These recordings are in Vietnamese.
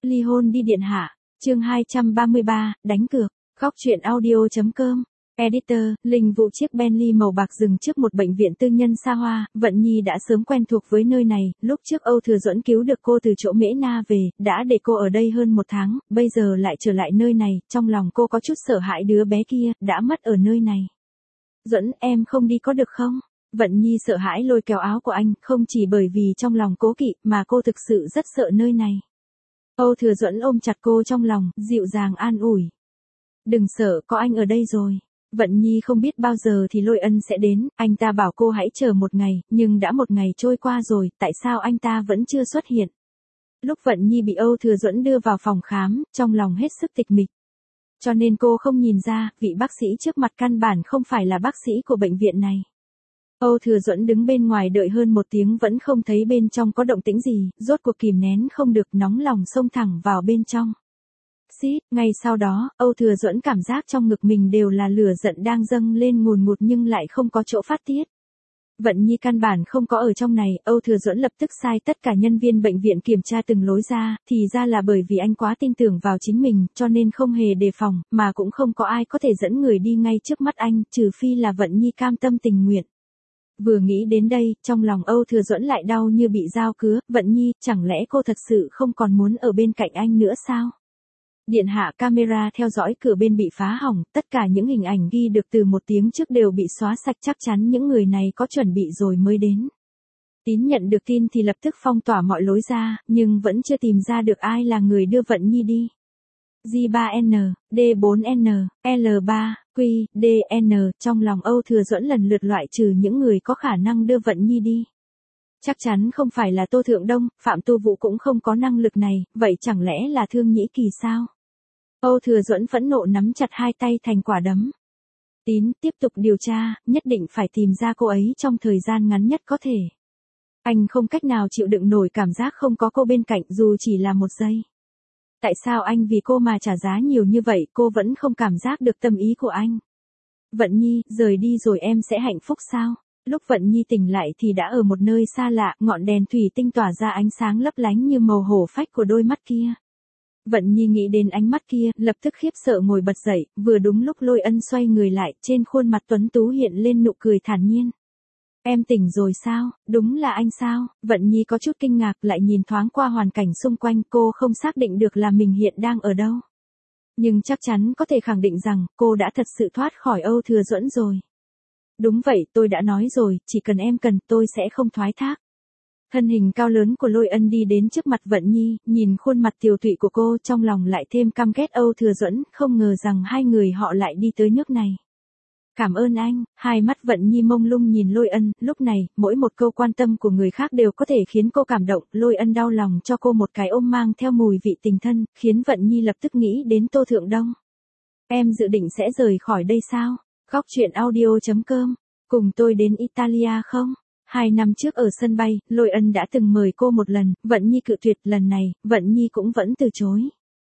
Ly hôn đi điện hạ. Chương 233, đánh cược. Góc truyện audio.com. Editor, Linh vụ chiếc Bentley màu bạc dừng trước một bệnh viện tư nhân xa hoa, Vận Nhi đã sớm quen thuộc với nơi này, lúc trước Âu Thừa Duẫn cứu được cô từ chỗ Mễ Na về, đã để cô ở đây hơn 1 tháng, bây giờ lại trở lại nơi này, trong lòng cô có chút sợ hãi đứa bé kia, đã mất ở nơi này. Duẫn, em không đi có được không? Vận Nhi sợ hãi lôi kéo áo của anh, không chỉ bởi vì trong lòng cố kỵ, mà cô thực sự rất sợ nơi này. Âu Thừa Duẫn ôm chặt cô trong lòng, dịu dàng an ủi. Đừng sợ, có anh ở đây rồi. Vận Nhi không biết bao giờ thì Lôi Ân sẽ đến, anh ta bảo cô hãy chờ 1 ngày, nhưng đã 1 ngày trôi qua rồi, tại sao anh ta vẫn chưa xuất hiện? Lúc Vận Nhi bị Âu Thừa Duẫn đưa vào phòng khám, trong lòng hết sức tịch mịch. Cho nên cô không nhìn ra, vị bác sĩ trước mặt căn bản không phải là bác sĩ của bệnh viện này. Âu Thừa Duẫn đứng bên ngoài đợi hơn 1 tiếng vẫn không thấy bên trong có động tĩnh gì, rốt cuộc kìm nén không được, nóng lòng xông thẳng vào bên trong. Xít, ngay sau đó, Âu Thừa Duẫn cảm giác trong ngực mình đều là lửa giận đang dâng lên ngùn ngụt nhưng lại không có chỗ phát tiết. Vận Nhi căn bản không có ở trong này, Âu Thừa Duẫn lập tức sai tất cả nhân viên bệnh viện kiểm tra từng lối ra, thì ra là bởi vì anh quá tin tưởng vào chính mình, cho nên không hề đề phòng, mà cũng không có ai có thể dẫn người đi ngay trước mắt anh, trừ phi là Vận Nhi cam tâm tình nguyện. Vừa nghĩ đến đây, trong lòng Âu Thừa Duẫn lại đau như bị dao cứa, Vận Nhi, chẳng lẽ cô thật sự không còn muốn ở bên cạnh anh nữa sao? Điện hạ, camera theo dõi cửa bên bị phá hỏng, tất cả những hình ảnh ghi được từ 1 tiếng trước đều bị xóa sạch, chắc chắn những người này có chuẩn bị rồi mới đến. Tín nhận được tin thì lập tức phong tỏa mọi lối ra, nhưng vẫn chưa tìm ra được ai là người đưa Vận Nhi đi. J3N, D4N, L3, Q, DN, trong lòng Âu Thừa Duẫn lần lượt loại trừ những người có khả năng đưa Vận Nhi đi. Chắc chắn không phải là Tô Thượng Đông, Phạm Tu Vũ cũng không có năng lực này, vậy chẳng lẽ là Thương Nhĩ Kỳ sao? Âu Thừa Duẫn phẫn nộ nắm chặt 2 tay thành quả đấm. Tín, tiếp tục điều tra, nhất định phải tìm ra cô ấy trong thời gian ngắn nhất có thể. Anh không cách nào chịu đựng nổi cảm giác không có cô bên cạnh dù chỉ là 1 giây. Tại sao anh vì cô mà trả giá nhiều như vậy, cô vẫn không cảm giác được tâm ý của anh? Vận Nhi, rời đi rồi em sẽ hạnh phúc sao? Lúc Vận Nhi tỉnh lại thì đã ở một nơi xa lạ, ngọn đèn thủy tinh tỏa ra ánh sáng lấp lánh như màu hổ phách của đôi mắt kia. Vận Nhi nghĩ đến ánh mắt kia, lập tức khiếp sợ ngồi bật dậy, vừa đúng lúc Lôi Ân xoay người lại, trên khuôn mặt tuấn tú hiện lên nụ cười thản nhiên. Em tỉnh rồi sao, đúng là anh sao? Vận Nhi có chút kinh ngạc lại nhìn thoáng qua hoàn cảnh xung quanh, cô không xác định được là mình hiện đang ở đâu. Nhưng chắc chắn có thể khẳng định rằng, cô đã thật sự thoát khỏi Âu Thừa Duẫn rồi. Đúng vậy, tôi đã nói rồi, chỉ cần em cần, tôi sẽ không thoái thác. Thân hình cao lớn của Lôi Ân đi đến trước mặt Vận Nhi, nhìn khuôn mặt tiều tụy của cô trong lòng lại thêm căm ghét Âu Thừa Duẫn, không ngờ rằng hai người họ lại đi tới nước này. Cảm ơn anh, hai mắt Vận Nhi mông lung nhìn Lôi Ân, lúc này, mỗi một câu quan tâm của người khác đều có thể khiến cô cảm động, Lôi Ân đau lòng cho cô một cái ôm mang theo mùi vị tình thân, khiến Vận Nhi lập tức nghĩ đến Tô Thượng Đông. Em dự định sẽ rời khỏi đây sao? Góc truyện audio.com, cùng tôi đến Italia không? 2 năm trước ở sân bay, Lôi Ân đã từng mời cô 1 lần, Vận Nhi cự tuyệt, lần này, Vận Nhi cũng vẫn từ chối.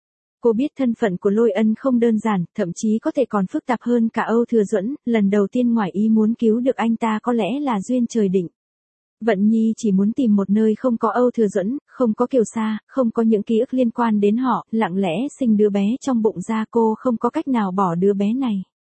Cô biết thân phận của Lôi Ân không đơn giản, thậm chí có thể còn phức tạp hơn cả Âu Thừa Duẫn, lần đầu tiên ngoài ý muốn cứu được anh ta có lẽ là duyên trời định. Vận Nhi chỉ muốn tìm một nơi không có Âu Thừa Duẫn, không có Kiều Sa, không có những ký ức liên quan đến họ, lặng lẽ sinh đứa bé trong bụng ra, cô không có cách nào bỏ đứa bé này.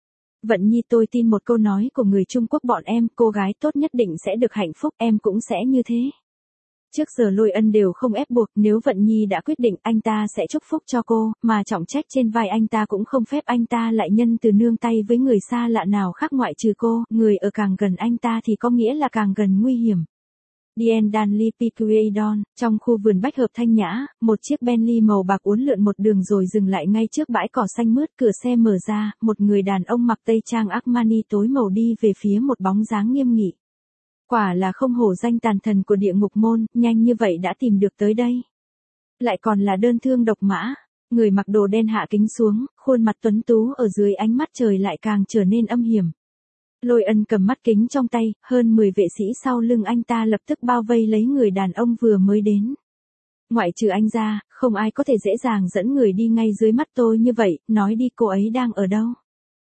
Vận Nhi, tôi tin một câu nói của người Trung Quốc bọn em, cô gái tốt nhất định sẽ được hạnh phúc, em cũng sẽ như thế. Trước giờ Lôi Ân đều không ép buộc, nếu Vận Nhi đã quyết định anh ta sẽ chúc phúc cho cô, mà trọng trách trên vai anh ta cũng không phép anh ta lại nhân từ nương tay với người xa lạ nào khác ngoại trừ cô, người ở càng gần anh ta thì có nghĩa là càng gần nguy hiểm. Dien Danley Piquedon, trong khu vườn bách hợp thanh nhã, một chiếc Bentley màu bạc uốn lượn một đường rồi dừng lại ngay trước bãi cỏ xanh mướt, cửa xe mở ra, một người đàn ông mặc tây trang Armani tối màu đi về phía một bóng dáng nghiêm nghị. Quả là không hổ danh tàn thần của địa ngục môn, nhanh như vậy đã tìm được tới đây. Lại còn là đơn thương độc mã, người mặc đồ đen hạ kính xuống, khuôn mặt tuấn tú ở dưới ánh mắt trời lại càng trở nên âm hiểm. Lôi Ân cầm mắt kính trong tay, hơn 10 vệ sĩ sau lưng anh ta lập tức bao vây lấy người đàn ông vừa mới đến. Ngoại trừ anh ra, không ai có thể dễ dàng dẫn người đi ngay dưới mắt tôi như vậy, nói đi cô ấy đang ở đâu.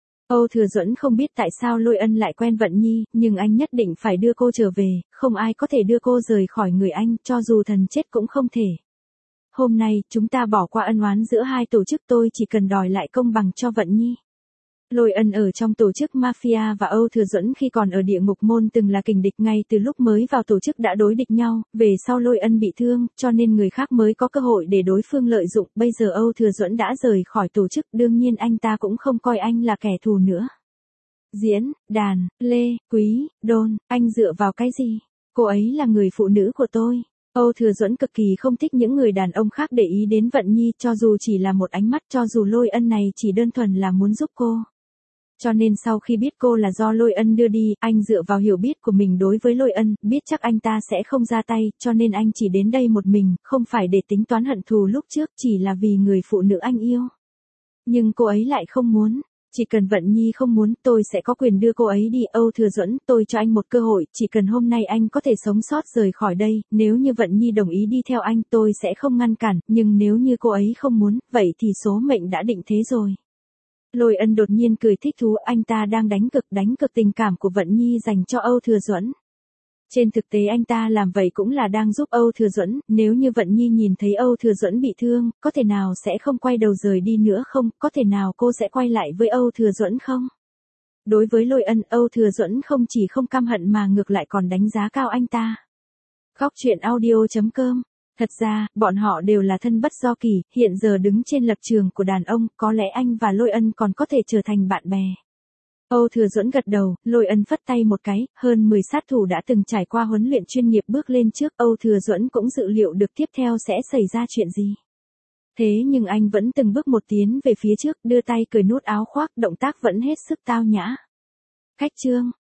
Âu Thừa Duẫn không biết tại sao Lôi Ân lại quen Vận Nhi, nhưng anh nhất định phải đưa cô trở về, không ai có thể đưa cô rời khỏi người anh, cho dù thần chết cũng không thể. hôm nay, chúng ta bỏ qua ân oán giữa hai tổ chức, tôi chỉ cần đòi lại công bằng cho Vận Nhi. Lôi Ân ở trong tổ chức Mafia và Âu Thừa Duẫn khi còn ở địa ngục môn từng là kình địch, ngay từ lúc mới vào tổ chức đã đối địch nhau, về sau Lôi Ân bị thương, cho nên người khác mới có cơ hội để đối phương lợi dụng, bây giờ Âu Thừa Duẫn đã rời khỏi tổ chức, đương nhiên anh ta cũng không coi anh là kẻ thù nữa. Diễn, đàn, Lê, Quý, Đôn, anh dựa vào cái gì? Cô ấy là người phụ nữ của tôi. Âu Thừa Duẫn cực kỳ không thích những người đàn ông khác để ý đến Vận Nhi, cho dù chỉ là một ánh mắt, cho dù Lôi Ân này chỉ đơn thuần là muốn giúp cô. Cho nên sau khi biết cô là do Lôi Ân đưa đi, anh dựa vào hiểu biết của mình đối với Lôi Ân, biết chắc anh ta sẽ không ra tay, cho nên anh chỉ đến đây một mình, không phải để tính toán hận thù lúc trước, chỉ là vì người phụ nữ anh yêu. Nhưng cô ấy lại không muốn. Chỉ cần Vận Nhi không muốn, tôi sẽ có quyền đưa cô ấy đi. Âu Thừa Duẫn, tôi cho anh một cơ hội, chỉ cần hôm nay anh có thể sống sót rời khỏi đây, nếu như Vận Nhi đồng ý đi theo anh, tôi sẽ không ngăn cản, nhưng nếu như cô ấy không muốn, vậy thì số mệnh đã định thế rồi. Lôi Ân đột nhiên cười thích thú, anh ta đang đánh cực tình cảm của Vận Nhi dành cho Âu Thừa Duẫn. Trên thực tế anh ta làm vậy cũng là đang giúp Âu Thừa Duẫn, nếu như Vận Nhi nhìn thấy Âu Thừa Duẫn bị thương, có thể nào sẽ không quay đầu rời đi nữa không, có thể nào cô sẽ quay lại với Âu Thừa Duẫn không? Đối với Lôi Ân, Âu Thừa Duẫn không chỉ không căm hận mà ngược lại còn đánh giá cao anh ta. Khóc chuyện audio.com. Thật ra, bọn họ đều là thân bất do kỳ, hiện giờ đứng trên lập trường của đàn ông, có lẽ anh và Lôi Ân còn có thể trở thành bạn bè. Âu Thừa Duẫn gật đầu, Lôi Ân phất tay một cái, hơn 10 sát thủ đã từng trải qua huấn luyện chuyên nghiệp bước lên trước, Âu Thừa Duẫn cũng dự liệu được tiếp theo sẽ xảy ra chuyện gì. Thế nhưng anh vẫn từng bước một tiến về phía trước, đưa tay cởi nút áo khoác, động tác vẫn hết sức tao nhã. Khách trương,